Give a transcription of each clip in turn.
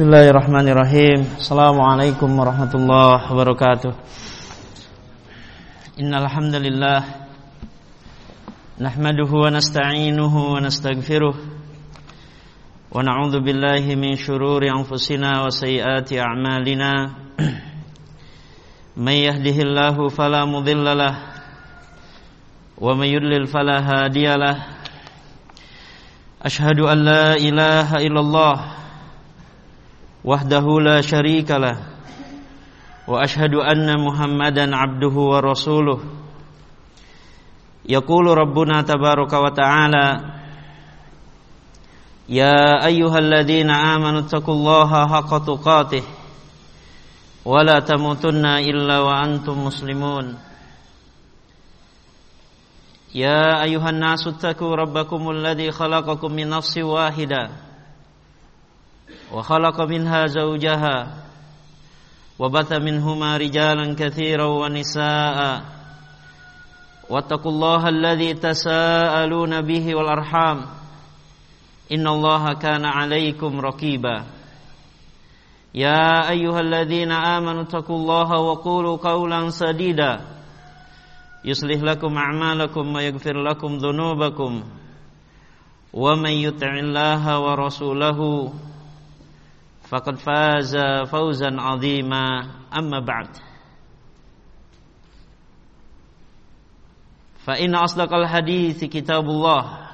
Bismillahirrahmanirrahim. Assalamualaikum warahmatullahi wabarakatuh. Innal hamdalillah nahmaduhu wa nasta'inuhu wa nastaghfiruh wa na'udzu billahi min shururi anfusina wa sayyiati a'malina. May yahdihillahu fala mudhillalah wa may yudlil fala hadiyalah. Ashhadu an la ilaha illallah wahdahu la syarikalah wa ashhadu anna Muhammadan abduhu wa rasuluh. Yaqulu rabbuna tabaraka wa ta'ala, ya ayyuhalladzina amanu taqullaha haqqa tuqatih wa la tamutunna illa wa antum muslimun. Ya ayyuhan nasu taqu rabbakumul ladzi khalaqakum min nafsin wahidah wa khalaqa minha zawjaha wa batha minhuma rijalan katsiran wa nisaa'a wattaqullaha alladzi tasaaluna bihi wal arham innallaha kana 'alaikum raqiba. Ya ayyuhalladzina amanu taqullaha wa qulu qawlan sadida yuslih lakum a'malakum wa yaghfir lakum dhunubakum wa may yuti'illaha wa rasulahu faqad faza fawzan 'azima. Amma ba'd. Fa inna asdaqal hadithi kitabullah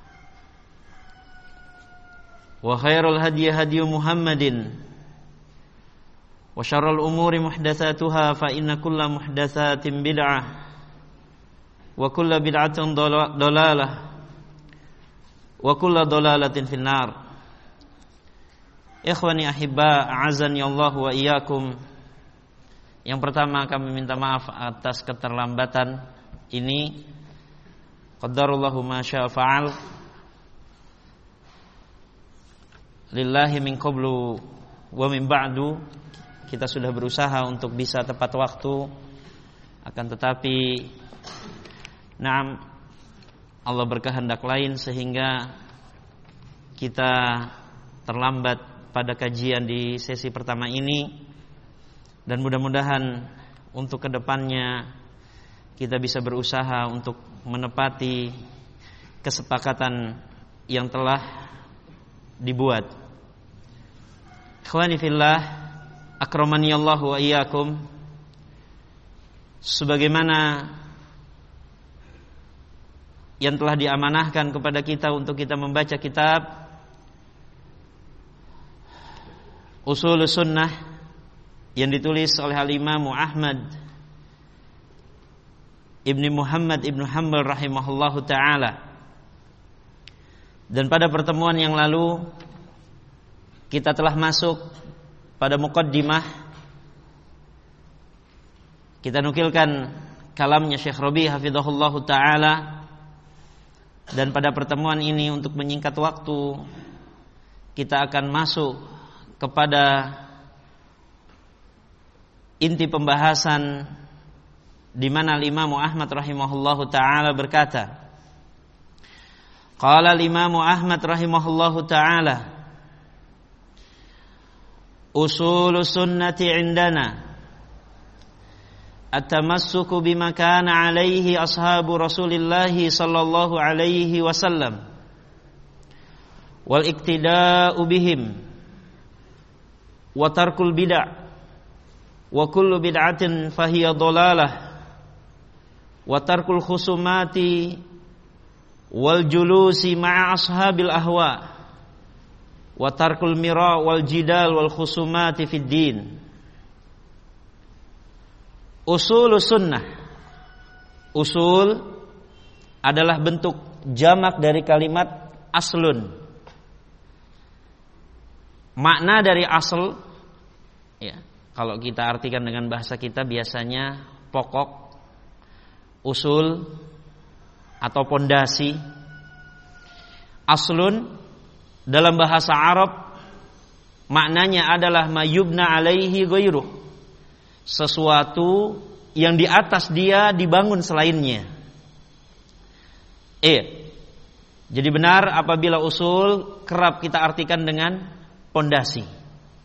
wa khairal hadyi hadyu Muhammadin wa syarrul umuri muhdatsatuha fa inna kulla muhdatsatin bid'ah wa kulla bid'atin dhalalah wa kulla dhalalatin finnar. Ikhwani ahibba, a'azani Allah wa iyyakum. Yang pertama kami minta maaf atas keterlambatan ini. Qadarullahu ma syaa fa'al. Lillahi min qablu wa min ba'du. Kita sudah berusaha untuk bisa tepat waktu, akan tetapi Allah berkehendak lain sehingga kita terlambat pada kajian di sesi pertama ini, dan mudah-mudahan untuk kedepannya kita bisa berusaha untuk menepati kesepakatan yang telah dibuat. Ikhwani fillah, akramani Allah wa iyyakum. Sebagaimana yang telah diamanahkan kepada kita untuk kita membaca kitab Usul Sunnah yang ditulis oleh Al-Imam Ahmad Ibni Muhammad Ibnu Hanbal rahimahullahu ta'ala. Dan pada pertemuan yang lalu kita telah masuk pada muqaddimah. Kita nukilkan kalamnya Syekh Rabi hafizahullahu ta'ala. Dan pada pertemuan ini, untuk menyingkat waktu, kita akan masuk kepada inti pembahasan di mana Imam Ahmad rahimahullahu taala berkata, qala Imam Ahmad rahimahullahu taala, usul sunnati indana at-tamassuku bima kana alaihi ashabu Rasulillah sallallahu alaihi wasallam wal iktida'u bihim wa tarkul bid'ah wa kullu bid'atin fahiya dhalalah wa tarkul khusumati wal julusi ma'a ashabil ahwa wa tarkul mira wal jidal wal khusumati fid din. Usul sunnah. Usul adalah bentuk jamak dari kalimat aslun. Makna dari asl, ya, kalau kita artikan dengan bahasa kita biasanya pokok, usul atau pondasi. Aslun dalam bahasa Arab maknanya adalah mayubna alaihi ghairuh, sesuatu yang di atas dia dibangun selainnya. Jadi benar apabila usul kerap kita artikan dengan pondasi.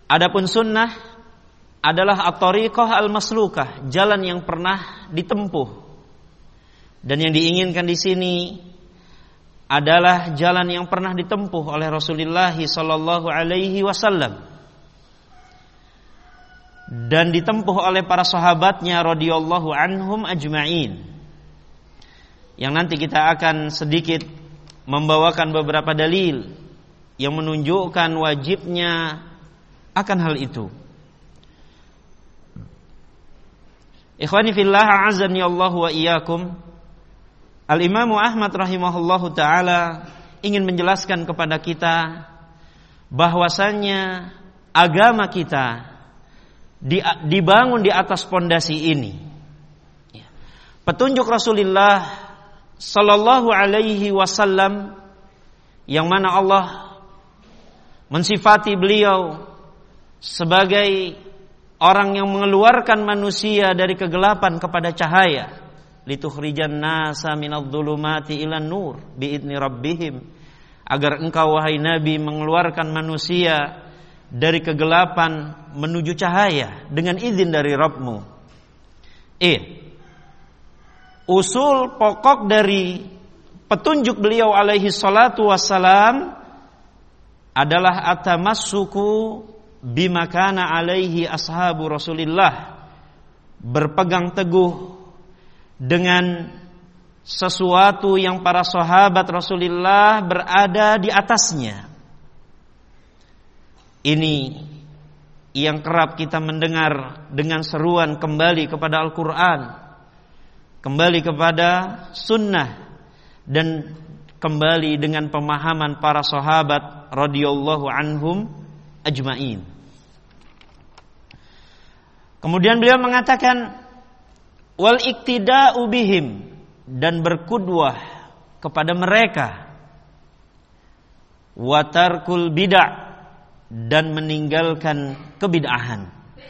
Adapun sunnah adalah at-thariqah al-maslukah, jalan yang pernah ditempuh. Dan yang diinginkan di sini adalah jalan yang pernah ditempuh oleh Rasulullah sallallahu alaihi wasallam dan ditempuh oleh para sahabatnya radhiyallahu anhum ajma'in. Yang nanti kita akan sedikit membawakan beberapa dalil yang menunjukkan wajibnya akan hal itu. Ikhwani fillah, a'azzani Allah wa iyyakum. Al-Imam Ahmad rahimahullahu taala ingin menjelaskan kepada kita bahwasannya agama kita dibangun di atas pondasi ini. Petunjuk Rasulullah sallallahu alaihi wasallam yang mana Allah mensifati beliau sebagai orang yang mengeluarkan manusia dari kegelapan kepada cahaya. Litukhrijan nasa minadh-dhulumati ilan nur biidzni rabbihim, agar engkau wahai Nabi mengeluarkan manusia dari kegelapan menuju cahaya dengan izin dari Rabbmu. Usul pokok dari petunjuk beliau alaihi salatu wassalam adalah atamassuku bima kana alaihi ashabu Rasulillah, berpegang teguh dengan sesuatu yang para sahabat Rasulullah berada di atasnya. Ini yang kerap kita mendengar dengan seruan kembali kepada Al-Quran, kembali kepada sunnah, dan kembali dengan pemahaman para sahabat radhiyallahu anhum ajma'in. Kemudian beliau mengatakan wal iktida'u bihim, dan berkudwah kepada mereka, wa tarkul bid'ah, dan meninggalkan kebid'ahan.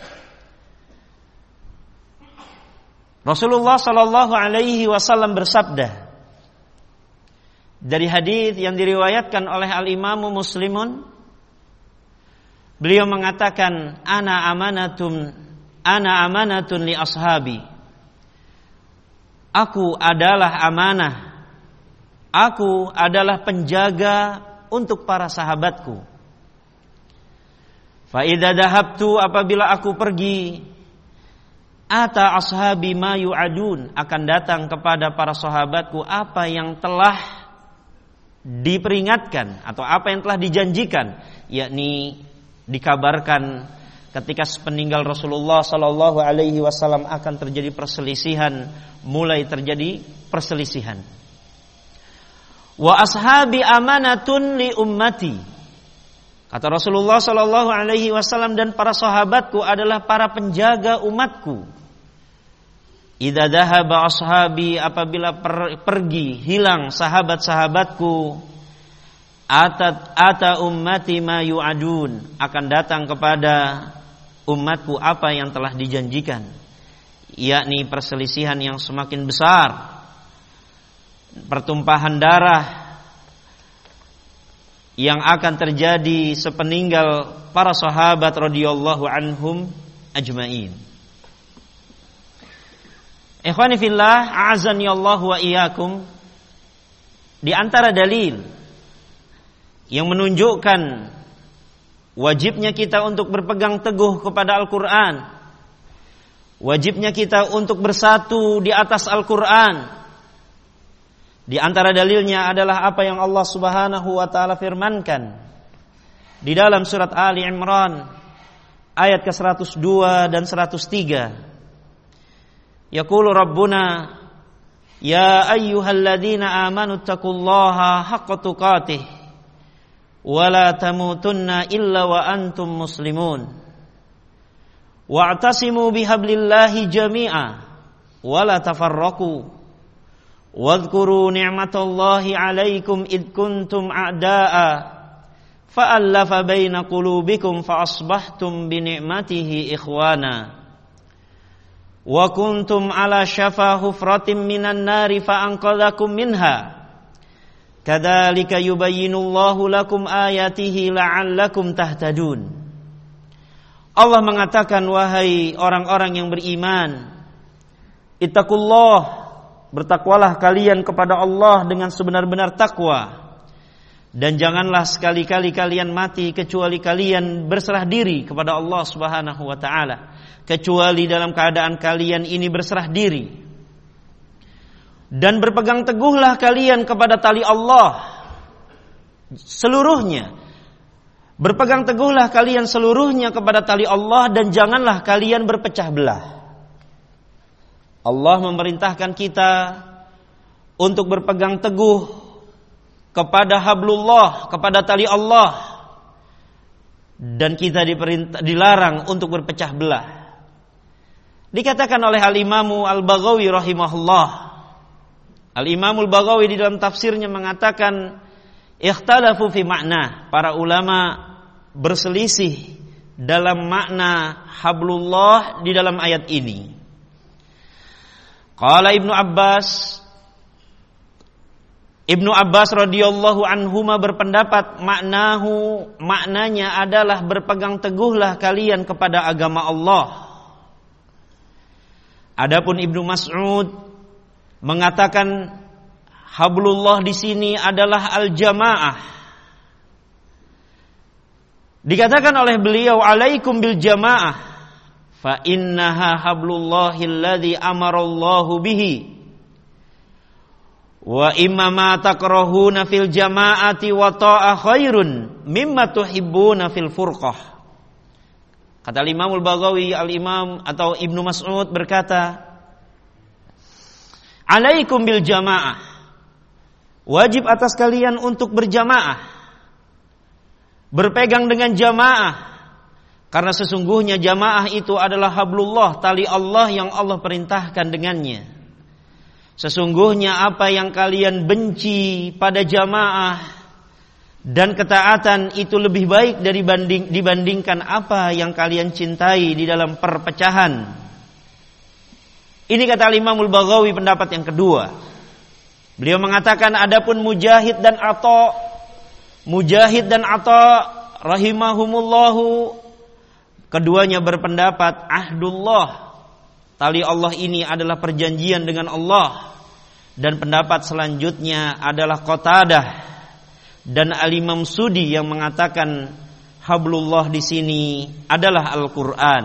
Rasulullah sallallahu alaihi wasallam bersabda dari hadis yang diriwayatkan oleh al-Imam Muslimun, beliau mengatakan ana amanatun li ashabi, aku adalah amanah, aku adalah penjaga untuk para sahabatku. Fa idza dhahabtu, apabila aku pergi, ata ashabi ma yu'adun, akan datang kepada para sahabatku apa yang telah diperingatkan atau apa yang telah dijanjikan, yakni dikabarkan ketika sepeninggal Rasulullah sallallahu alaihi wasallam akan terjadi perselisihan, mulai terjadi perselisihan. Wa ashabi amanatun li ummati, kata Rasulullah sallallahu alaihi wasallam, dan para sahabatku adalah para penjaga umatku. Idza dhahaba ashabi, apabila pergi hilang sahabat-sahabatku, ata ummati ma yu'adun, akan datang kepada umatku apa yang telah dijanjikan, yakni perselisihan yang semakin besar, pertumpahan darah yang akan terjadi sepeninggal para sahabat radhiyallahu anhum ajma'in. Ikhwani fillah, a'azani Allah wa iyyakum, di antara dalil yang menunjukkan wajibnya kita untuk berpegang teguh kepada Al-Quran, wajibnya kita untuk bersatu di atas Al-Quran, di antara dalilnya adalah apa yang Allah Subhanahu wa ta'ala firmankan di dalam surat Ali Imran ayat ke-102 dan 103. Yaqulu Rabbuna ya ayyuhalladzina amanu taqullaha haqqa tuqatih wa la tamutunna illa wa antum muslimun wa'tasimu bihablillahi jami'a wa la tafarraqu wadhkuru ni'matallahi 'alaikum id kuntum a'da'a fa'allafa baina qulubikum fa asbahtum bi ni'matihi ikhwana wa kuntum 'ala syafa hufratin minan nari fa anqadhakum minha kadzalika yubayyinullahu lakum ayatihi la'allakum tahtadun. Allah mengatakan, wahai orang-orang yang beriman, ittaqullah, bertakwalah kalian kepada Allah dengan sebenar-benar takwa. Dan janganlah sekali-kali kalian mati kecuali kalian berserah diri kepada Allah Subhanahu wa taala, kecuali dalam keadaan kalian ini berserah diri. Dan berpegang teguhlah kalian kepada tali Allah seluruhnya. Berpegang teguhlah kalian seluruhnya kepada tali Allah dan janganlah kalian berpecah belah. Allah memerintahkan kita untuk berpegang teguh kepada hablullah, kepada tali Allah, dan kita dilarang untuk berpecah belah. Dikatakan oleh Al-Imamu Al-Baghawi rahimahullah, Al-Imamu Al-Baghawi di dalam tafsirnya mengatakan, ikhtalafu fi makna, para ulama berselisih dalam makna hablullah di dalam ayat ini. Qala Ibnu Abbas radhiyallahu anhuma berpendapat maknanya adalah berpegang teguhlah kalian kepada agama Allah. Adapun Ibnu Mas'ud mengatakan hablullah di sini adalah al-jamaah. Dikatakan oleh beliau, alaikum bil jamaah fa innaha hablullahil ladzi amarallahu bihi. Wa imma ma takrahuna fil jama'ati wa ta'a khairun mimma tuhibbuna fil furqah. Kata Imam Al-Baghawi, Al-Imam atau Ibnu Mas'ud berkata, alaikum bil jamaah, wajib atas kalian untuk berjamaah, berpegang dengan jamaah, karena sesungguhnya jamaah itu adalah hablullah, tali Allah yang Allah perintahkan dengannya. Sesungguhnya apa yang kalian benci pada jamaah dan ketaatan itu lebih baik dibandingkan apa yang kalian cintai di dalam perpecahan. Ini kata Imam Al-Baghawi pendapat yang kedua. Beliau mengatakan adapun Mujahid dan Atha rahimahumullahu, keduanya berpendapat ahdullah, tali Allah ini adalah perjanjian dengan Allah. Dan pendapat selanjutnya adalah Qatadah dan Al-Imam Sudi yang mengatakan hablullah di sini adalah Al-Qur'an.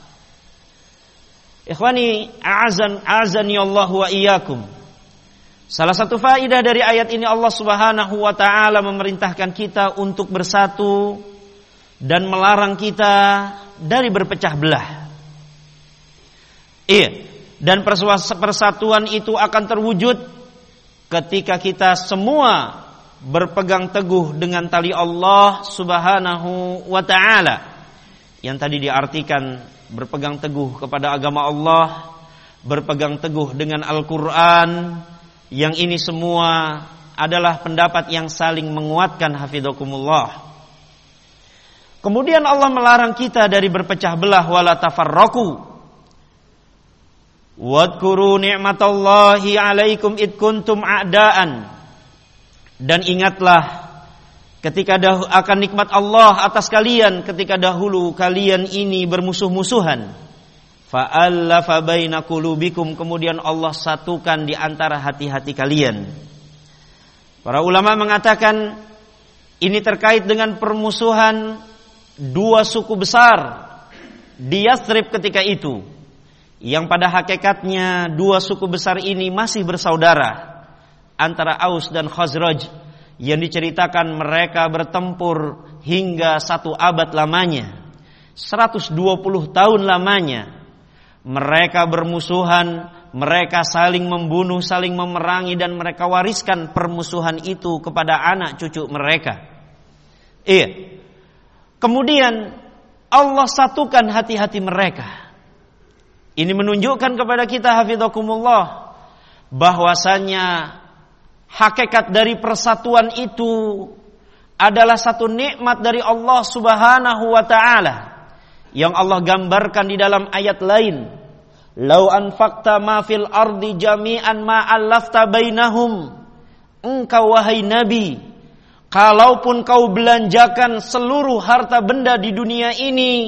Ikhwani, a'azani Allah wa iyyakum. Salah satu faidah dari ayat ini, Allah Subhanahu wa taala memerintahkan kita untuk bersatu dan melarang kita dari berpecah belah. Iya, dan persatuan itu akan terwujud ketika kita semua berpegang teguh dengan tali Allah Subhanahu wa taala. Yang tadi diartikan berpegang teguh kepada agama Allah, berpegang teguh dengan Al-Qur'an. Yang ini semua adalah pendapat yang saling menguatkan, hafizakumullah. Kemudian Allah melarang kita dari berpecah belah, wala tafarraqu. Wadhkuru ni'matallahi 'alaikum id kuntum a'daan. Dan ingatlah ketika akan nikmat Allah atas kalian ketika dahulu kalian ini bermusuh-musuhan. Fa'allafa baina qulubikum, kemudian Allah satukan di antara hati-hati kalian. Para ulama mengatakan ini terkait dengan permusuhan dua suku besar di Yathrib ketika itu, yang pada hakikatnya dua suku besar ini masih bersaudara, antara Aus dan Khazraj, yang diceritakan mereka bertempur hingga 1 abad lamanya, 120 tahun lamanya. Mereka bermusuhan, mereka saling membunuh, saling memerangi, dan mereka wariskan permusuhan itu kepada anak cucu mereka. Iya. Kemudian Allah satukan hati-hati mereka. Ini menunjukkan kepada kita, hafizakumullah, bahwasanya hakikat dari persatuan itu adalah satu nikmat dari Allah Subhanahu wa taala yang Allah gambarkan di dalam ayat lain. Lau anfaqta ma fil ardi jami'an ma allafta bainahum. Engkau wahai Nabi, kalaupun kau belanjakan seluruh harta benda di dunia ini,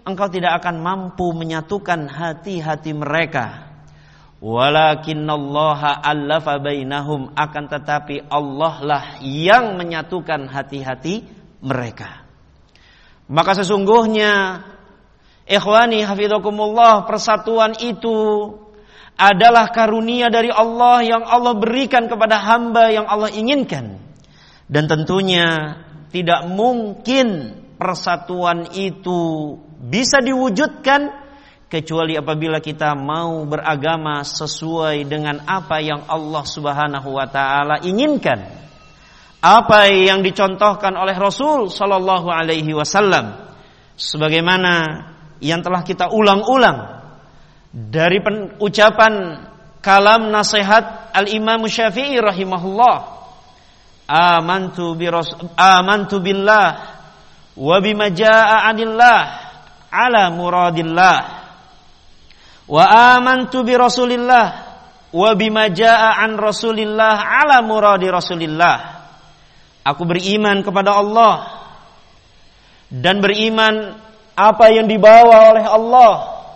engkau tidak akan mampu menyatukan hati-hati mereka. Walakinallaha allafa bainahum, akan tetapi Allah lah yang menyatukan hati-hati mereka. Maka sesungguhnya ikhwani hafizakumullah, persatuan itu adalah karunia dari Allah yang Allah berikan kepada hamba yang Allah inginkan. Dan tentunya tidak mungkin persatuan itu bisa diwujudkan kecuali apabila kita mau beragama sesuai dengan apa yang Allah Subhanahu wa taala inginkan. Apa yang dicontohkan oleh Rasul sallallahu alaihi wasallam, sebagaimana yang telah kita ulang-ulang dari ucapan kalam nasihat Al-Imam Syafi'i rahimahullah, amantu billah wa bima jaa'a 'anillah ala muradillah wa amantu bi Rasulillah wa bima jaa'a 'an Rasulillah ala muradi Rasulillah. Aku beriman kepada Allah dan beriman apa yang dibawa oleh Allah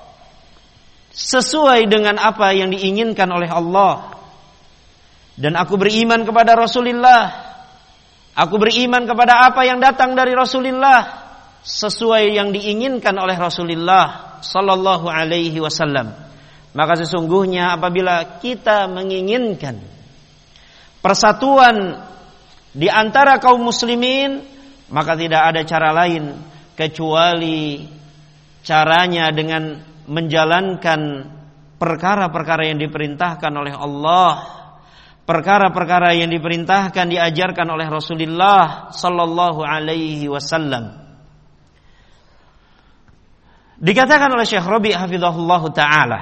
sesuai dengan apa yang diinginkan oleh Allah. Dan aku beriman kepada Rasulullah, aku beriman kepada apa yang datang dari Rasulullah sesuai yang diinginkan oleh Rasulullah sallallahu alaihi wasallam. Maka sesungguhnya apabila kita menginginkan persatuan di antara kaum muslimin, maka tidak ada cara lain kecuali caranya dengan menjalankan perkara-perkara yang diperintahkan oleh Allah, perkara-perkara yang diperintahkan diajarkan oleh Rasulullah sallallahu alaihi wasallam. Dikatakan oleh Syekh Rabi' hafizahullah ta'ala,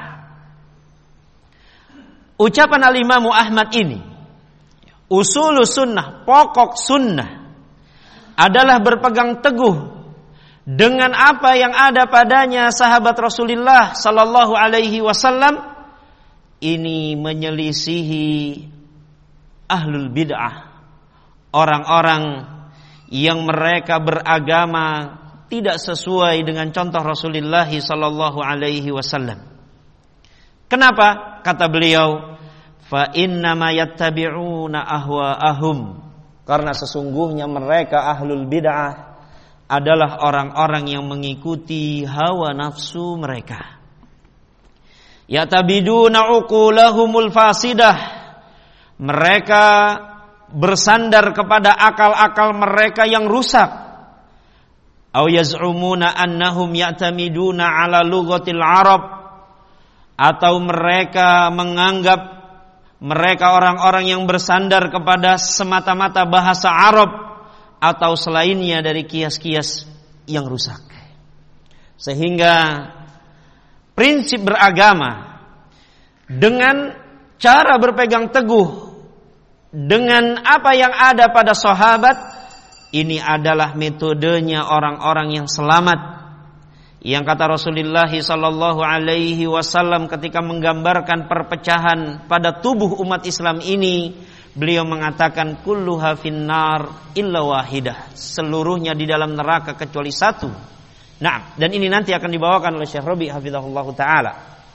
ucapan Al-Imam Ahmad ini, usulus sunnah, pokok sunnah adalah berpegang teguh dengan apa yang ada padanya sahabat Rasulullah sallallahu alaihi wasallam. Ini menyelisihi ahlul bid'ah, orang-orang yang mereka beragama tidak sesuai dengan contoh Rasulullah sallallahu alaihi wasallam. Kenapa? Kata beliau, fa innama yattabi'una ahwa'ahum, karena sesungguhnya mereka ahlul bid'ah adalah orang-orang yang mengikuti hawa nafsu mereka. Yatabiduna uqulahumul fasidah, mereka bersandar kepada akal-akal mereka yang rusak. Aw yaz'umuna annahum ya'tamiduna ala lughatil Arab, atau mereka menganggap mereka orang-orang yang bersandar kepada semata-mata bahasa Arab atau selainnya dari kias-kias yang rusak. Sehingga prinsip beragama dengan cara berpegang teguh dengan apa yang ada pada sahabat, ini adalah metodenya orang-orang yang selamat. Yang kata Rasulullah sallallahu alaihi wasallam ketika menggambarkan perpecahan pada tubuh umat Islam ini, beliau mengatakan kulluha finnar illa wahidah, seluruhnya di dalam neraka kecuali satu. Nah, dan ini nanti akan dibawakan oleh Syekh Rabi' hafizahullah taala.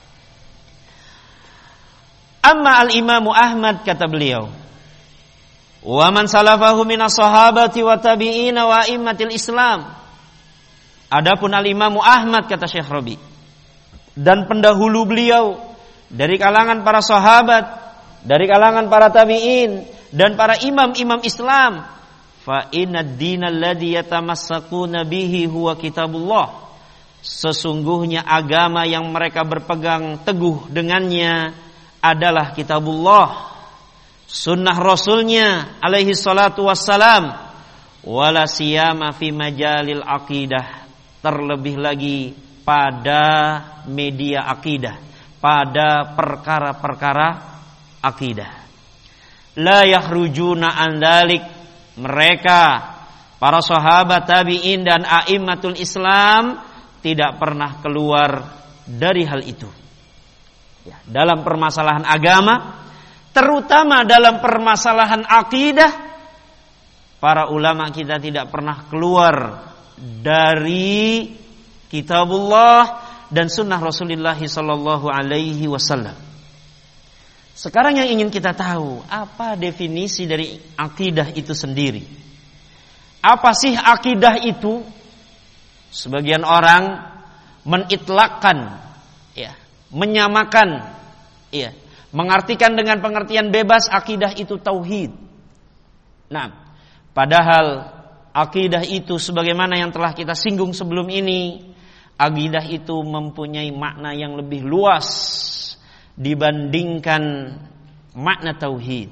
Amma al-Imam Ahmad, kata beliau, wa man salafahu minas sahabati wa tabi'ina wa a'immatil Islam. Adapun al-Imam Ahmad, kata Syekh Rabi', dan pendahulu beliau dari kalangan para sahabat, dari kalangan para tabi'in dan para imam-imam Islam, fa innad dinal ladzi yatamassakuna bihi huwa kitabullah. Sesungguhnya agama yang mereka berpegang teguh dengannya adalah kitabullah, sunnah Rasulnya alaihi salatu wassalam, wala siyama fi majalil aqidah, terlebih lagi pada media akidah, pada perkara-perkara akidah. La yakhrujuna an dzalik, mereka para sahabat, tabi'in dan a'immatul Islam tidak pernah keluar dari hal itu. Ya, dalam permasalahan agama, terutama dalam permasalahan akidah, para ulama kita tidak pernah keluar dari kitabullah dan sunnah Rasulullah sallallahu alaihi wasallam. Sekarang yang ingin kita tahu, apa definisi dari akidah itu sendiri? Apa sih akidah itu? Sebagian orang menitlakkan, ya, menyamakan, ya, mengartikan dengan pengertian bebas akidah itu tauhid. Nah, padahal akidah itu sebagaimana yang telah kita singgung sebelum ini, akidah itu mempunyai makna yang lebih luas dibandingkan makna tauhid.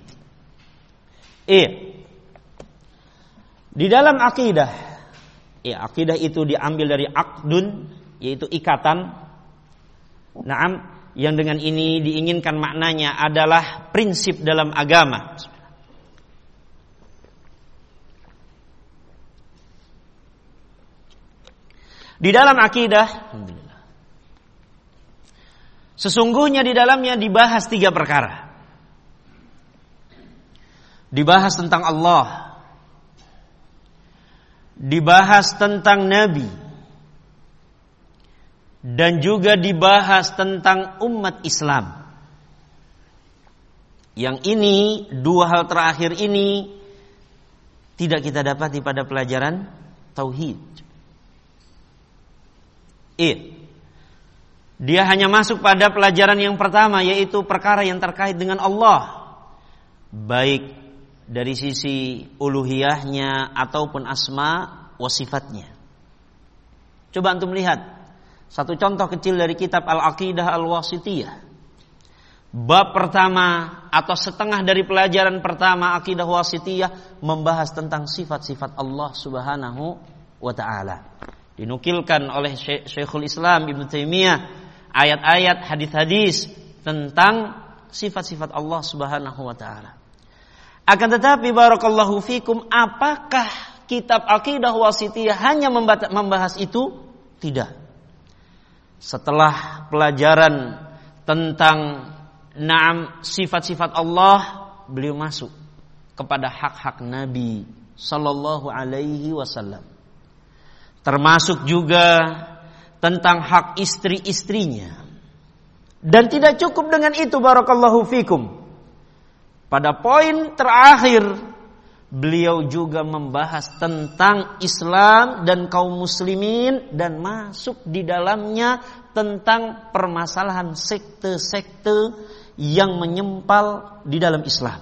Di dalam akidah, akidah itu diambil dari aqdun, yaitu ikatan. Naam, yang dengan ini diinginkan maknanya adalah prinsip dalam agama. Di dalam akidah, sesungguhnya di dalamnya dibahas 3 perkara. Dibahas tentang Allah, dibahas tentang Nabi, dan juga dibahas tentang umat Islam. Yang ini, 2 hal terakhir ini tidak kita dapati pada pelajaran tauhid. Dia hanya masuk pada pelajaran yang pertama, yaitu perkara yang terkait dengan Allah, baik dari sisi uluhiyahnya ataupun asma wa sifatnya. Coba antum lihat satu contoh kecil dari kitab Al-Aqidah Al-Wasithiyah. Bab pertama atau setengah dari pelajaran pertama Aqidah Wasithiyah membahas tentang sifat-sifat Allah Subhanahu wa ta'ala. Dinukilkan oleh Syekhul Islam Ibnu Taimiyah ayat-ayat, hadis-hadis tentang sifat-sifat Allah Subhanahu wa ta'ala. Akan tetapi barakallahu fikum, apakah kitab Aqidah Wasithiyah hanya membahas itu? Tidak. Setelah pelajaran tentang sifat-sifat Allah, beliau masuk kepada hak-hak Nabi sallallahu alaihi wasallam. Termasuk juga tentang hak istri-istrinya. Dan tidak cukup dengan itu barakallahu fikum. Pada poin terakhir, beliau juga membahas tentang Islam dan kaum muslimin, dan masuk di dalamnya tentang permasalahan sekte-sekte yang menyempal di dalam Islam.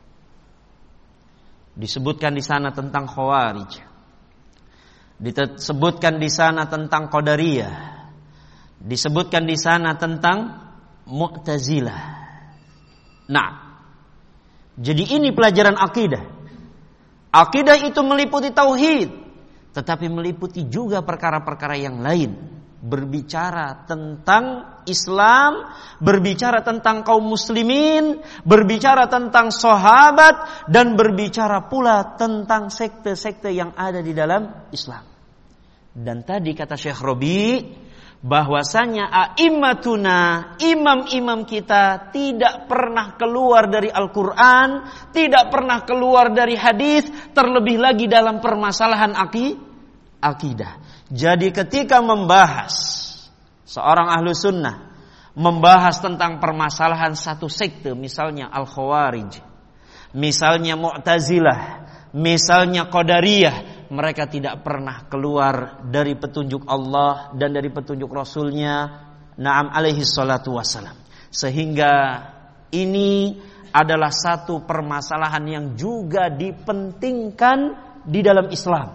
Disebutkan di sana tentang Khawarij. Disebutkan di sana tentang Qadariyah. Disebutkan di sana tentang Mu'tazilah. Nah, jadi ini pelajaran akidah. Akidah itu meliputi tauhid, tetapi meliputi juga perkara-perkara yang lain. Berbicara tentang Islam, berbicara tentang kaum muslimin, berbicara tentang sahabat, dan berbicara pula tentang sekte-sekte yang ada di dalam Islam. Dan tadi kata Syekh Rabi, bahwasanya a'immatuna, imam-imam kita tidak pernah keluar dari Al-Quran, tidak pernah keluar dari hadis, terlebih lagi dalam permasalahan akidah. Jadi ketika membahas, seorang ahlu sunnah membahas tentang permasalahan satu sekte, misalnya Al-Khawarij, misalnya Mu'tazilah, misalnya Qadariyah, mereka tidak pernah keluar dari petunjuk Allah dan dari petunjuk Rasulnya, na'am alaihi salatu wassalam. Sehingga ini adalah satu permasalahan yang juga dipentingkan di dalam Islam.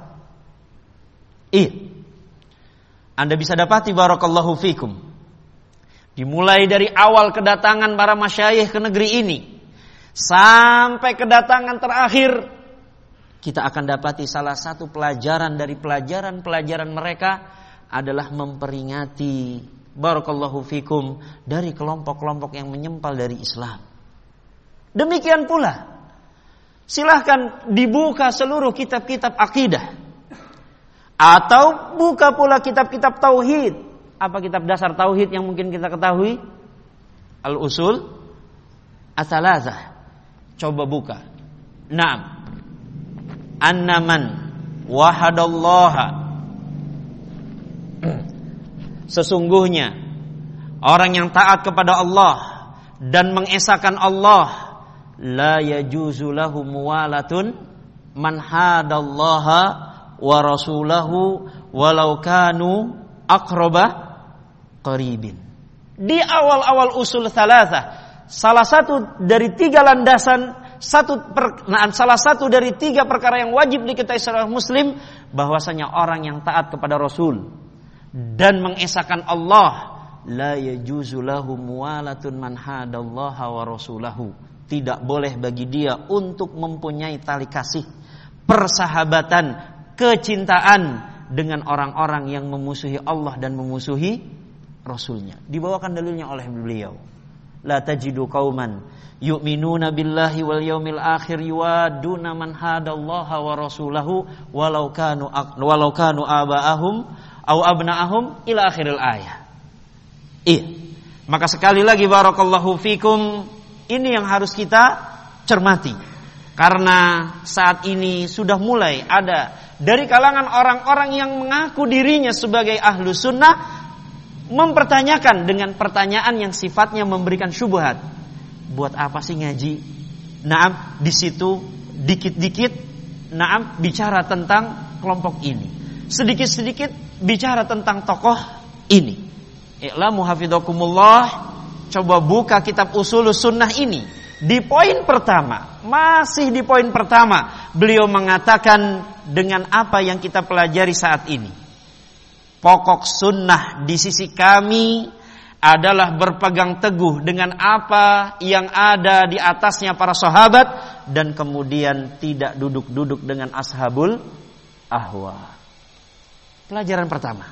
Anda bisa dapati barakallahu fikum, dimulai dari awal kedatangan para masyayikh ke negeri ini sampai kedatangan terakhir, kita akan dapati salah satu pelajaran dari pelajaran-pelajaran mereka adalah memperingati barakallahu fikum dari kelompok-kelompok yang menyempal dari Islam. Demikian pula, silahkan dibuka seluruh kitab-kitab akidah, atau buka pula kitab-kitab tauhid. Apa kitab dasar tauhid yang mungkin kita ketahui? Al-Usul Ats-Tsalatsah. Coba buka. Naam. Annaman wahadallaha Sesungguhnya orang yang taat kepada Allah dan mengesahkan Allah, la yajuzu lahu muwalatun man hadallaha wa rasulahu walau kanu aqraba qaribin. Di awal-awal usul tsalatsa, salah satu dari tiga landasan, salah satu dari tiga perkara yang wajib diketahui seorang muslim, bahwasanya orang yang taat kepada Rasul dan mengesahkan Allah, la yajuzu lahu muwalatun man hadallaha wa rasulahu. Tidak boleh bagi dia untuk mempunyai tali kasih, persahabatan, kecintaan dengan orang-orang yang memusuhi Allah dan memusuhi Rasulnya. Dibawakan dalilnya oleh beliau. La tajidu qauman yu'minuna billahi wal yaumil akhir yuwaduna man hadallaha wa rasulahu walau kanu aba'ahum aw abna'ahum ila akhiril ayah. Maka sekali lagi barakallahu fikum, ini yang harus kita cermati. Karena saat ini sudah mulai ada dari kalangan orang-orang yang mengaku dirinya sebagai ahlu sunnah mempertanyakan dengan pertanyaan yang sifatnya memberikan syubhat. Buat apa sih ngaji? Naam, di situ dikit-dikit naam bicara tentang kelompok ini. Sedikit-sedikit bicara tentang tokoh ini. I'lamu hafizakumullah, coba buka kitab Ushulus Sunnah ini. Di poin pertama, masih di poin pertama, beliau mengatakan dengan apa yang kita pelajari saat ini. Pokok sunnah di sisi kami adalah berpegang teguh dengan apa yang ada di atasnya para sahabat dan kemudian tidak duduk-duduk dengan ashabul ahwa. Pelajaran pertama.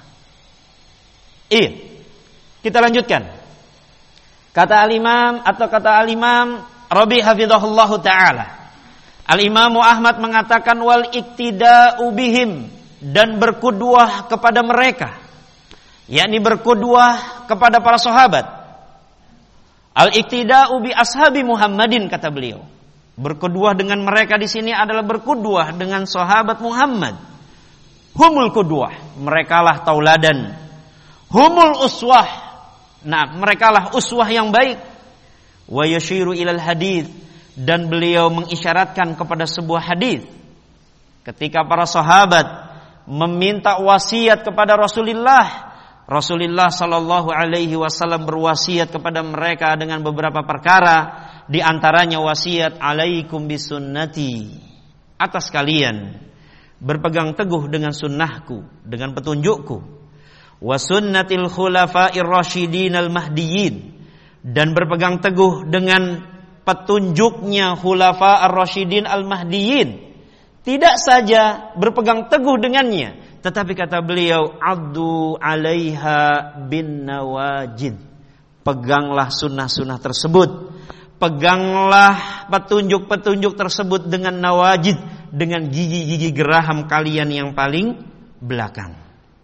Kita lanjutkan. Kata Al-Imam Rabi hafizahullahu ta'ala. Al-Imam Ahmad mengatakan wal iktida'u bihim, dan berqudwah kepada mereka, yakni berqudwah kepada para sahabat. Al-iktida'u bi ashabi Muhammadin, kata beliau. Berqudwah dengan mereka di sini adalah berqudwah dengan sahabat Muhammad. Humul qudwah, merekalah tauladan. Humul uswah, nah merekalah uswah yang baik. Wa yashiru ilal hadits, dan beliau mengisyaratkan kepada sebuah hadis. Ketika para sahabat meminta wasiat kepada Rasulullah sallallahu alaihi wasallam berwasiat kepada mereka dengan beberapa perkara, di antaranya wasiat alaikum bisunnati, atas kalian berpegang teguh dengan sunnahku, dengan petunjukku, wa sunnatil khulafa'ir rasyidin al mahdiyyin, dan berpegang teguh dengan petunjuknya khulafa ar-rasyidin al mahdiyyin. Tidak saja berpegang teguh dengannya, tetapi kata beliau, addu 'alaiha bin nawajid. Peganglah sunnah-sunnah tersebut, peganglah petunjuk-petunjuk tersebut dengan nawajid, dengan gigi-gigi geraham kalian yang paling belakang.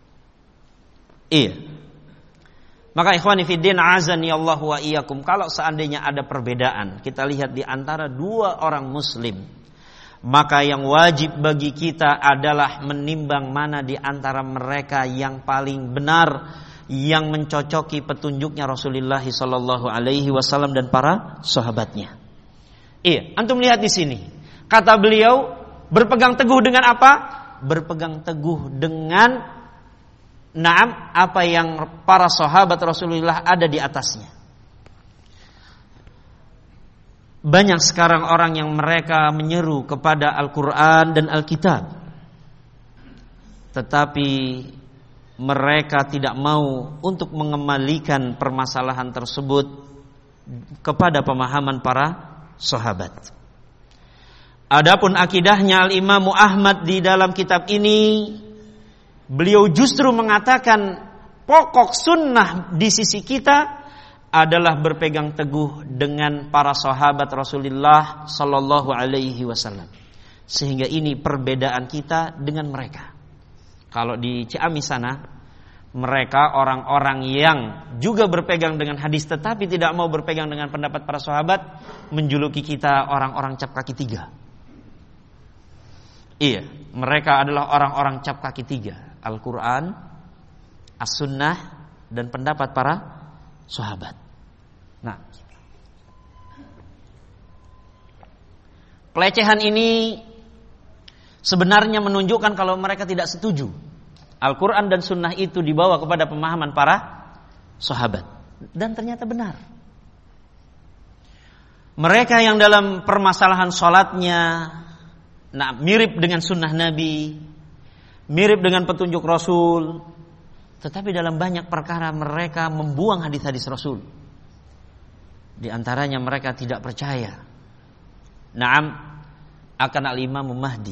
Maka ikhwani fiddin azani Allah wa iyyakum, kalau seandainya ada perbedaan kita lihat di antara dua orang muslim, maka yang wajib bagi kita adalah menimbang mana di antara mereka yang paling benar, yang mencocoki petunjuknya Rasulullah sallallahu alaihi wasallam dan para sahabatnya. Antum lihat di sini. Kata beliau, berpegang teguh dengan apa? Berpegang teguh dengan apa yang para sahabat Rasulullah ada di atasnya. Banyak sekarang orang yang mereka menyeru kepada Al-Quran dan Alkitab, tetapi mereka tidak mau untuk mengembalikan permasalahan tersebut kepada pemahaman para sahabat. Adapun akidahnya Al-Imam Ahmad di dalam kitab ini, beliau justru mengatakan pokok sunnah di sisi kita adalah berpegang teguh dengan para sahabat Rasulullah sallallahu alaihi wasallam. Sehingga ini perbedaan kita dengan mereka. Kalau di Ciamis sana, mereka orang-orang yang juga berpegang dengan hadis tetapi tidak mau berpegang dengan pendapat para sahabat, menjuluki kita orang-orang cap kaki tiga. Mereka adalah orang-orang cap kaki tiga. Al-Quran, As-Sunnah, dan pendapat para sahabat. Nah, pelecehan ini sebenarnya menunjukkan kalau mereka tidak setuju Al-Quran dan Sunnah itu dibawa kepada pemahaman para sahabat. Dan ternyata benar. Mereka yang dalam permasalahan sholatnya mirip dengan sunnah Nabi, mirip dengan petunjuk Rasul, tetapi dalam banyak perkara mereka membuang hadis-hadis Rasul. Di antaranya mereka tidak percaya akan Al-Imam Mahdi.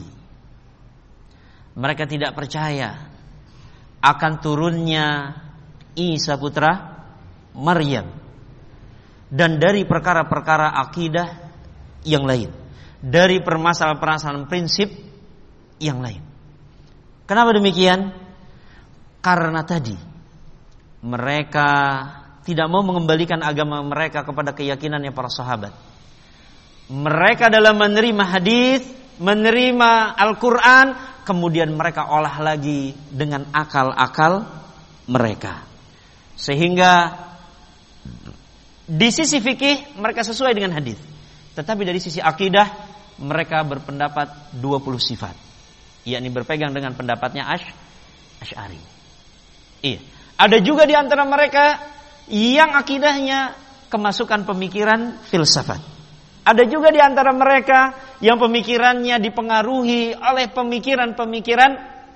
Mereka tidak percaya akan turunnya Isa putra Maryam. Dan dari perkara-perkara akidah yang lain, dari permasalahan-permasalahan prinsip yang lain. Kenapa demikian? Karena tadi mereka tidak mau mengembalikan agama mereka kepada keyakinannya para sahabat. Mereka dalam menerima hadis, menerima Al-Quran, kemudian mereka olah lagi dengan akal-akal mereka. Sehingga di sisi fikih mereka sesuai dengan hadis, tetapi dari sisi akidah mereka berpendapat 20 sifat, yakni berpegang dengan pendapatnya Asy'ari. Iya, ada juga di antara mereka yang akidahnya kemasukan pemikiran filsafat. Ada juga di antara mereka yang pemikirannya dipengaruhi oleh pemikiran-pemikiran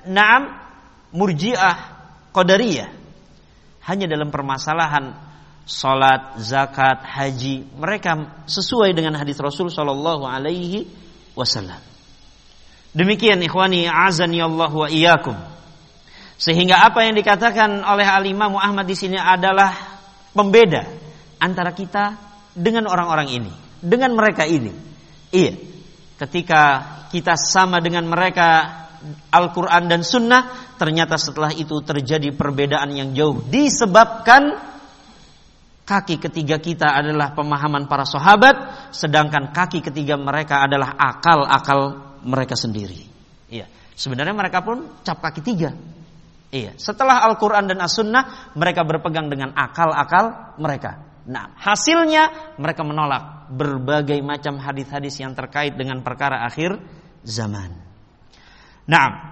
Murji'ah, Qadariyah. Hanya dalam permasalahan salat, zakat, haji, mereka sesuai dengan hadis Rasul sallallahu alaihi wasallam. Demikian ikhwani azani Allah wa iyyakum. Sehingga apa yang dikatakan oleh Al-Imam Ahmad di sini adalah pembeda antara kita dengan orang-orang ini, dengan mereka ini. Iya. Ketika kita sama dengan mereka Al-Quran dan Sunnah, ternyata setelah itu terjadi perbedaan yang jauh disebabkan kaki ketiga kita adalah pemahaman para sahabat, sedangkan kaki ketiga mereka adalah akal-akal mereka sendiri. Iya. Sebenarnya mereka pun cap kaki tiga. Iya. Setelah Al-Quran dan As-Sunnah, mereka berpegang dengan akal-akal mereka. Nah, hasilnya mereka menolak berbagai macam hadis-hadis yang terkait dengan perkara akhir zaman. Nah,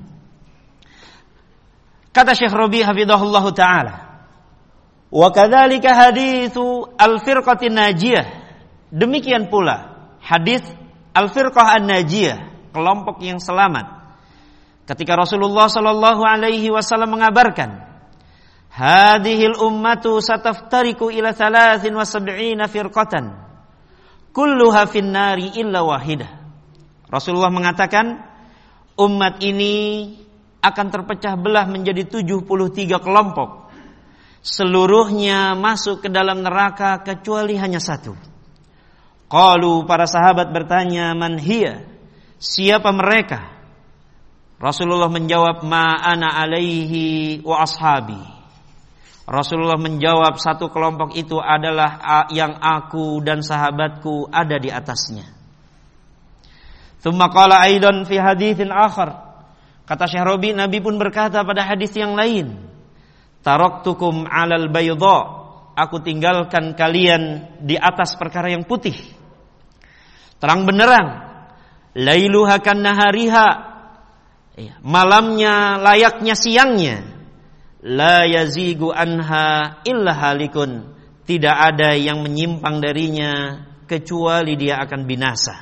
kata Syekh Rabi hafizahullahu ta'ala, wa kadzalika haditsu al-firqatin najiyah. Demikian pula hadis al-firqah an-najiyah, kelompok yang selamat. Ketika Rasulullah sallallahu alaihi wasallam mengabarkan, hadhil ummatu sataftariku ila 73 firqatan kulluha fin nari illa wahidah. Rasulullah mengatakan, umat ini akan terpecah belah menjadi 73 kelompok. Seluruhnya masuk ke dalam neraka kecuali hanya satu. Qalu, para sahabat bertanya, man hiya? Siapa mereka? Rasulullah menjawab, ma ana alaihi wa ashabi. Rasulullah menjawab, satu kelompok itu adalah yang aku dan sahabatku ada di atasnya. Tsumma qala aidan fi haditsin akhar. Kata Syekh Rabi, Nabi pun berkata pada hadis yang lain, taraktukum 'alal bayda. Aku tinggalkan kalian di atas perkara yang putih, terang benderang. Lailuha kan nahariha. Malamnya layaknya siangnya. La yazigu anha illa halikun. Tidak ada yang menyimpang darinya kecuali dia akan binasa.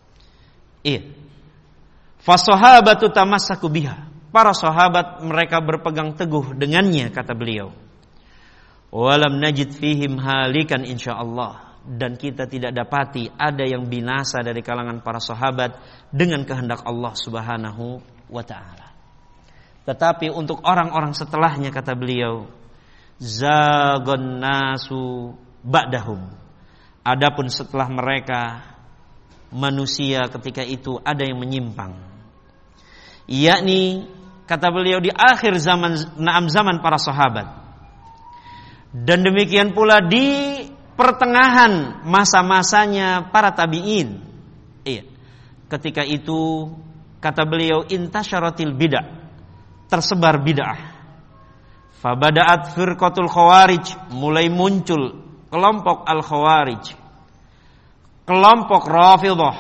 Fasahabatu tamassaku biha. Para sahabat mereka berpegang teguh dengannya, kata beliau. Walam najid fihim halikan insyaallah. Dan kita tidak dapati ada yang binasa dari kalangan para sahabat dengan kehendak Allah Subhanahu wa ta'ala. Tetapi untuk orang-orang setelahnya, kata beliau, zagon nasu ba'dahum. Adapun setelah mereka, manusia ketika itu ada yang menyimpang. Yakni, kata beliau, di akhir zaman para sahabat. Dan demikian pula di pertengahan masa-masanya para tabi'in. Ketika itu, kata beliau, intasyaratil bid'ah, tersebar bid'ah. Fabada'at firqatul khawarij, mulai muncul kelompok al-khawarij, kelompok Rafidhah.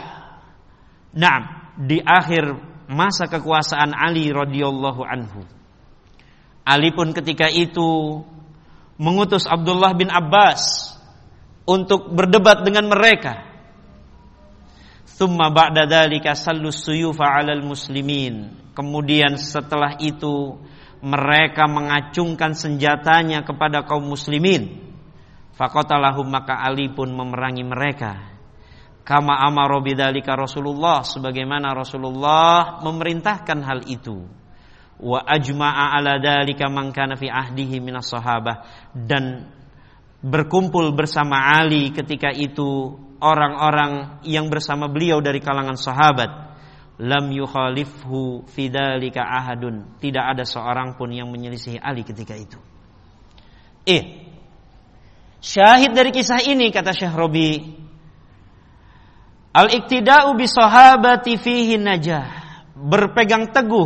Di akhir masa kekuasaan Ali radhiyallahu anhu. Ali pun ketika itu mengutus Abdullah bin Abbas untuk berdebat dengan mereka. Tsumma ba'da dzalika sallus suyufa 'alal muslimin. Kemudian setelah itu mereka mengacungkan senjatanya kepada kaum muslimin. Faqatalahum, maka Ali pun memerangi mereka. Kama amara bidzalika Rasulullah, sebagaimana Rasulullah memerintahkan hal itu. Wa ajma'a 'ala dzalika man kana fi ahdihi minas sahabah, dan berkumpul bersama Ali ketika itu orang-orang yang bersama beliau dari kalangan sahabat. Lam yukhalifhu fi dzalika ahadun, tidak ada seorang pun yang menyelisihi Ali ketika itu. Syahid dari kisah ini, kata Syekh Rabi, al-iktida'u bi sahabati fihi najah, berpegang teguh,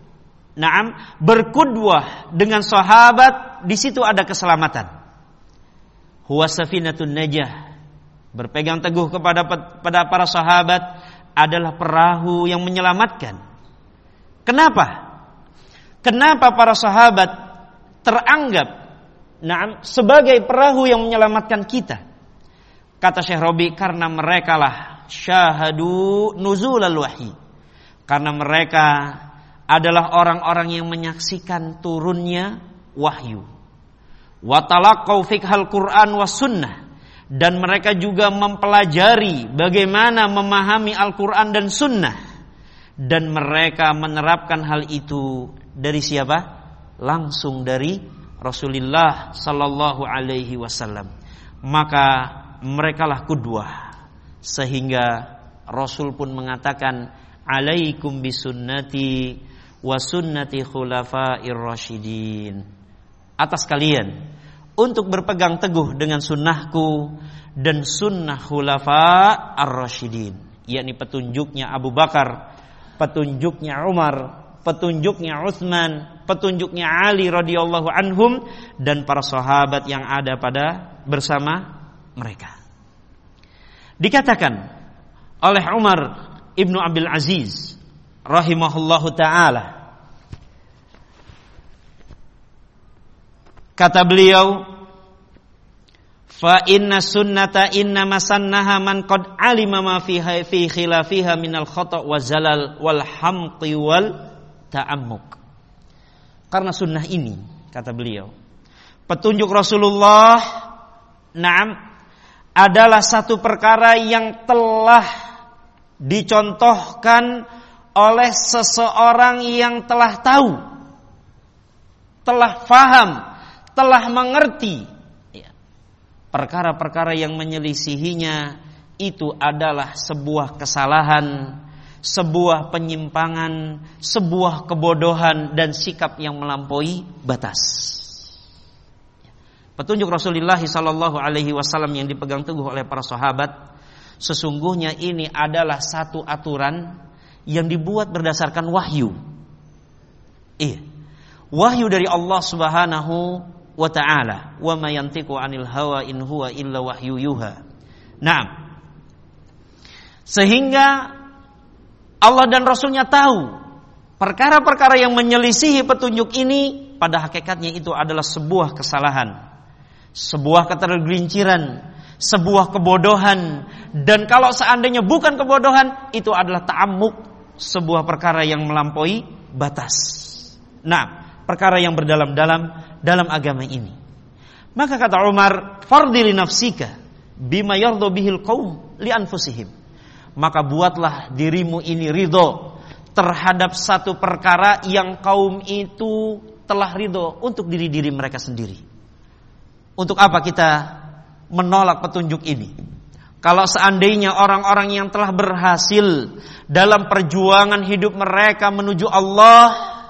berqudwah dengan sahabat, di situ ada keselamatan. Huwa safinatun najah, berpegang teguh kepada para sahabat adalah perahu yang menyelamatkan. Kenapa? Kenapa para sahabat teranggap sebagai perahu yang menyelamatkan kita? Kata Syekh Rabi, karena mereka lah syahadu nuzulal wahyi, karena mereka adalah orang-orang yang menyaksikan turunnya wahyu. Wa talaqqau fiqhal Qur'an was sunnah, dan mereka juga mempelajari bagaimana memahami Al-Qur'an dan sunnah, dan mereka menerapkan hal itu dari siapa? Langsung dari Rasulullah sallallahu alaihi wasallam. Maka merekalah qudwah, sehingga Rasul pun mengatakan, alaikum bisunnati wa sunnati khulafair rasyidin, atas kalian untuk berpegang teguh dengan sunnahku dan sunnah khulafa ar-rasyidin, yakni petunjuknya Abu Bakar, petunjuknya Umar, petunjuknya Utsman, petunjuknya Ali radhiyallahu anhum, dan para sahabat yang ada pada bersama mereka. Dikatakan oleh Umar ibnu Abdul Aziz rahimahullahu ta'ala, kata beliau, fa inna sunnata inna masannaha man qad alima ma fiha fi khilafiha minal khata' wa zalal wal hamqi wal ta'ammuk. Karena sunnah ini, kata beliau, petunjuk Rasulullah adalah satu perkara yang telah dicontohkan oleh seseorang yang telah tahu, telah faham, telah mengerti perkara-perkara yang menyelisihinya itu adalah sebuah kesalahan, sebuah penyimpangan, sebuah kebodohan dan sikap yang melampaui batas. Petunjuk Rasulullah sallallahu alaihi wasallam yang dipegang teguh oleh para sahabat, sesungguhnya ini adalah satu aturan yang dibuat berdasarkan wahyu. Wahyu dari Allah Subhanahu wa ta'ala. Wa ma yantiqu 'anil hawa in huwa illa wahyu yuha. Sehingga Allah dan Rasulnya tahu perkara-perkara yang menyelisihi petunjuk ini pada hakikatnya itu adalah sebuah kesalahan, sebuah ketergelinciran, sebuah kebodohan, dan kalau seandainya bukan kebodohan, itu adalah ta'ammuk, sebuah perkara yang melampaui batas. Perkara yang berdalam-dalam dalam agama ini. Maka kata Umar, fardhi li nafsika bima yardhu bihil qaum li anfusihim. Maka buatlah dirimu ini ridho terhadap satu perkara yang kaum itu telah ridho untuk diri-diri mereka sendiri. Untuk apa kita menolak petunjuk ini? Kalau seandainya orang-orang yang telah berhasil dalam perjuangan hidup mereka menuju Allah,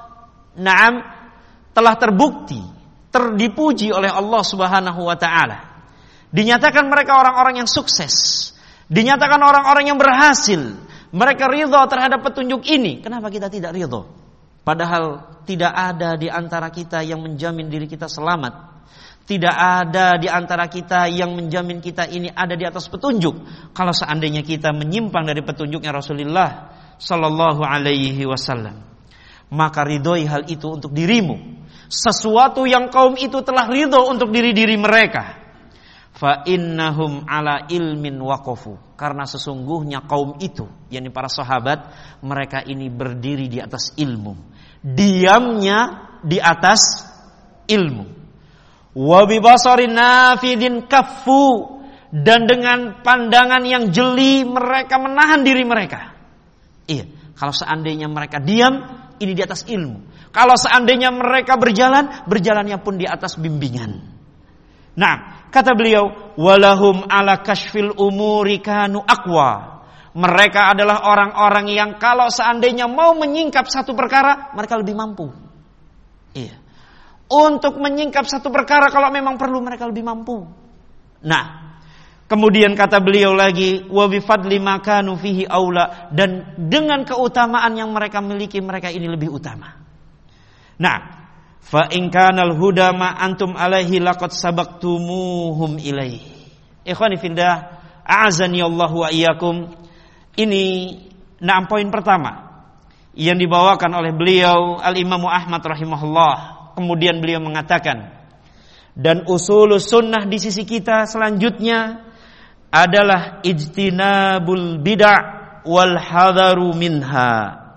telah terbukti, dipuji oleh Allah Subhanahu wa ta'ala, dinyatakan mereka orang-orang yang sukses, dinyatakan orang-orang yang berhasil, mereka ridho terhadap petunjuk ini. Kenapa kita tidak ridho? Padahal tidak ada di antara kita yang menjamin diri kita selamat. Tidak ada di antara kita yang menjamin kita ini ada di atas petunjuk. Kalau seandainya kita menyimpang dari petunjuknya Rasulullah sallallahu alaihi wasallam, maka ridhoi hal itu untuk dirimu. Sesuatu yang kaum itu telah ridho untuk diri-diri mereka. Fa innahum ala ilmin waqafu. Karena sesungguhnya kaum itu, yakni para sahabat, mereka ini berdiri di atas ilmu. Diamnya di atas ilmu. Wa bi basarin nafidin kaffu, dan dengan pandangan yang jeli mereka menahan diri mereka. Iya, kalau seandainya mereka diam, ini di atas ilmu. Kalau seandainya mereka berjalan, berjalannya pun di atas bimbingan. Nah, kata beliau, walahum ala kashfil umuri kanu aqwa. Mereka adalah orang-orang yang kalau seandainya mau menyingkap satu perkara, mereka lebih mampu. Iya. Untuk menyingkap satu perkara kalau memang perlu, mereka lebih mampu. Nah, kemudian kata beliau lagi, wa bi fadli ma kanu fihi aula, dan dengan keutamaan yang mereka miliki, mereka ini lebih utama. Nah, fa in kanal huda ma antum alaihi laqad sabaqtumuhum ilaihi. Ikhwani fillah, a'azani Allah wa iyyakum. Ini poin pertama yang dibawakan oleh beliau Al-Imam Ahmad rahimahullah. Kemudian beliau mengatakan, dan usul sunnah di sisi kita selanjutnya adalah ijtinabul bid'ah wal hadaru minha.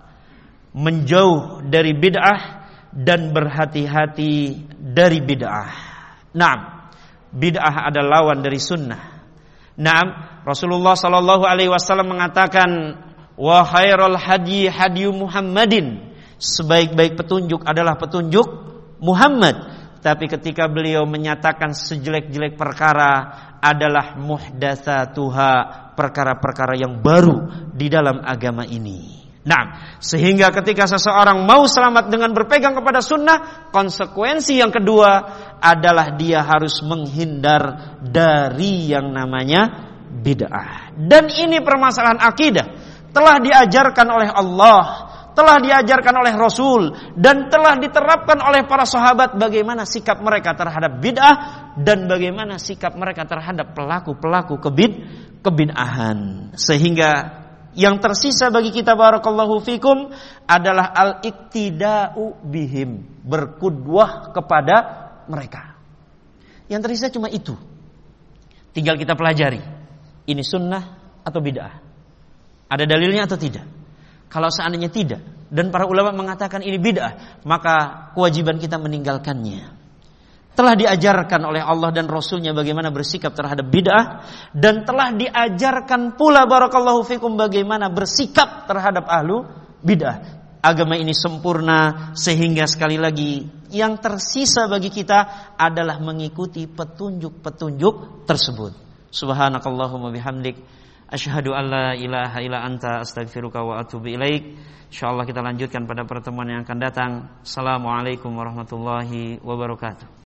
Menjauh dari bid'ah dan berhati-hati dari bid'ah. Naam, bid'ah adalah lawan dari sunnah. Naam, Rasulullah sallallahu alaihi wasallam mengatakan, wa khairul hadi hadiyu Muhammadin. Sebaik-baik petunjuk adalah petunjuk Muhammad. Tapi ketika beliau menyatakan sejelek-jelek perkara adalah muhdatsatuha, perkara-perkara yang baru di dalam agama ini. Nah, sehingga ketika seseorang mau selamat dengan berpegang kepada sunnah, konsekuensi yang kedua adalah dia harus menghindar dari yang namanya bid'ah. Dan ini permasalahan akidah, telah diajarkan oleh Allah, telah diajarkan oleh Rasul, dan telah diterapkan oleh para sahabat bagaimana sikap mereka terhadap bid'ah dan bagaimana sikap mereka terhadap pelaku-pelaku kebid'ahan. Sehingga yang tersisa bagi kita barakallahu fikum adalah al-iktida'u bihim, berqudwah kepada mereka. Yang tersisa cuma itu. Tinggal kita pelajari, ini sunnah atau bid'ah, ada dalilnya atau tidak. Kalau seandainya tidak, dan para ulama mengatakan ini bid'ah, maka kewajiban kita meninggalkannya. Telah diajarkan oleh Allah dan Rasulnya bagaimana bersikap terhadap bid'ah, dan telah diajarkan pula barakallahu fikum bagaimana bersikap terhadap ahlu bid'ah. Agama ini sempurna, sehingga sekali lagi yang tersisa bagi kita adalah mengikuti petunjuk-petunjuk tersebut. Subhanakallahumma bihamdik, asyhadu an la ilaha illa anta, astaghfiruka wa atubu ilaik. Insyaallah kita lanjutkan pada pertemuan yang akan datang. Assalamualaikum warahmatullahi wabarakatuh.